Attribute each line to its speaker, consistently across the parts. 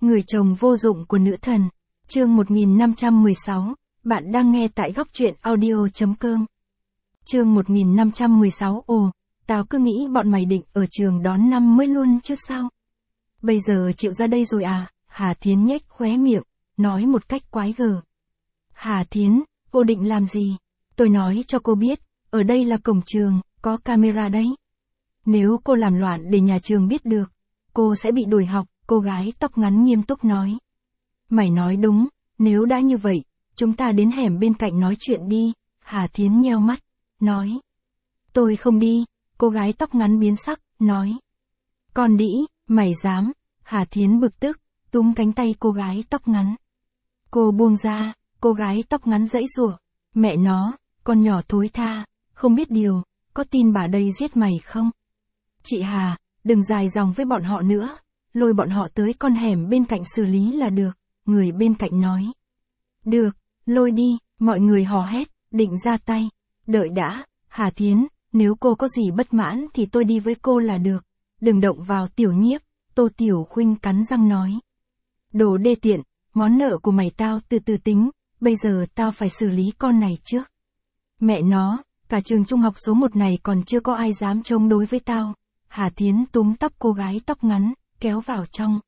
Speaker 1: Người chồng vô dụng của nữ thần. Chương 1516, bạn đang nghe tại góc truyện audio.com. Chương 1516. Ồ, tao cứ nghĩ bọn mày định ở trường đón năm mới luôn chứ sao? Bây giờ chịu ra đây rồi à? Hà Thiến nhếch khóe miệng, nói một cách quái gở. Hà Thiến, cô định làm gì? Tôi nói cho cô biết, ở đây là cổng trường, có camera đấy. Nếu cô làm loạn để nhà trường biết được, cô sẽ bị đuổi học, cô gái tóc ngắn nghiêm túc nói. Mày nói đúng, nếu đã như vậy, chúng ta đến hẻm bên cạnh nói chuyện đi, Hà Thiến nheo mắt, nói. Tôi không đi, cô gái tóc ngắn biến sắc, nói. Con đĩ, mày dám, Hà Thiến bực tức, túm cánh tay cô gái tóc ngắn. Cô buông ra, cô gái tóc ngắn giãy giụa, mẹ nó, con nhỏ thối tha, không biết điều, có tin bà đây giết mày không? Chị Hà, đừng dài dòng với bọn họ nữa, lôi bọn họ tới con hẻm bên cạnh xử lý là được, người bên cạnh nói. Được, lôi đi, mọi người hò hét, định ra tay. Đợi đã, Hà Thiến, nếu cô có gì bất mãn thì tôi đi với cô là được, đừng động vào Tiểu Nhiếp, Tô Tiểu Khuynh cắn răng nói. Đồ đê tiện, món nợ của mày tao từ từ tính, bây giờ tao phải xử lý con này trước. Mẹ nó, cả trường trung học số 1 này còn chưa có ai dám chống đối với tao. Hà Thiến túm tóc cô gái tóc ngắn, kéo vào trong.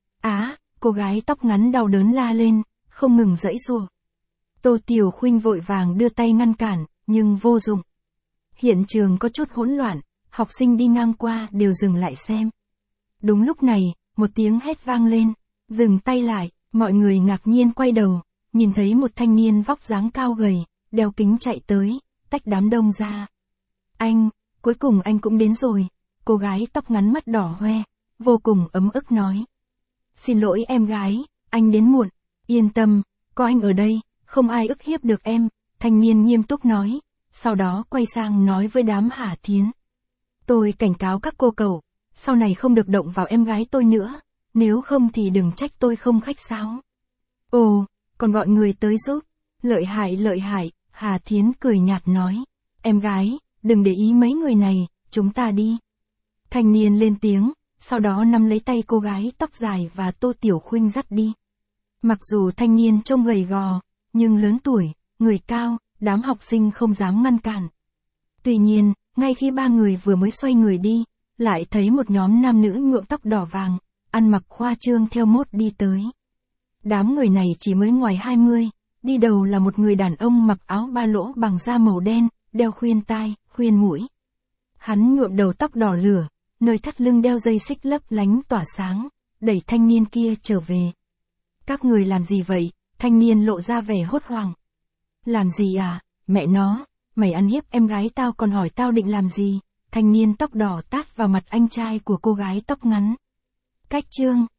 Speaker 1: Cô gái tóc ngắn đau đớn la lên, không ngừng giãy giụa. Tô Tiểu Khuynh vội vàng đưa tay ngăn cản, nhưng vô dụng. Hiện trường có chút hỗn loạn, học sinh đi ngang qua đều dừng lại xem. Đúng lúc này, một tiếng hét vang lên, dừng tay lại, mọi người ngạc nhiên quay đầu, nhìn thấy một thanh niên vóc dáng cao gầy, đeo kính chạy tới, tách đám đông ra. Anh, cuối cùng anh cũng đến rồi, cô gái tóc ngắn mắt đỏ hoe, vô cùng ấm ức nói. Xin lỗi em gái, anh đến muộn, yên tâm, có anh ở đây, không ai ức hiếp được em, thanh niên nghiêm túc nói, sau đó quay sang nói với đám Hà Thiến. Tôi cảnh cáo các cô cậu, sau này không được động vào em gái tôi nữa, nếu không thì đừng trách tôi không khách sáo. Ồ, còn gọi người tới giúp, lợi hại, Hà Thiến cười nhạt nói, em gái, đừng để ý mấy người này, chúng ta đi. Thanh niên lên tiếng, sau đó nắm lấy tay cô gái tóc dài và Tô Tiểu Khuynh dắt đi. Mặc dù thanh niên trông gầy gò, nhưng lớn tuổi, người cao, đám học sinh không dám ngăn cản. Tuy nhiên, ngay khi ba người vừa mới xoay người đi, lại thấy một nhóm nam nữ nhuộm tóc đỏ vàng, ăn mặc khoa trương theo mốt đi tới. Đám người này chỉ mới ngoài 20, đi đầu là một người đàn ông mặc áo ba lỗ bằng da màu đen, đeo khuyên tai, khuyên mũi. Hắn nhuộm đầu tóc đỏ lửa, nơi thắt lưng đeo dây xích lấp lánh tỏa sáng, đẩy thanh niên kia trở về. Các người làm gì vậy? Thanh niên lộ ra vẻ hốt hoảng. Làm gì à? Mẹ nó, mày ăn hiếp em gái tao còn hỏi tao định làm gì? Thanh niên tóc đỏ tát vào mặt anh trai của cô gái tóc ngắn. Cách chương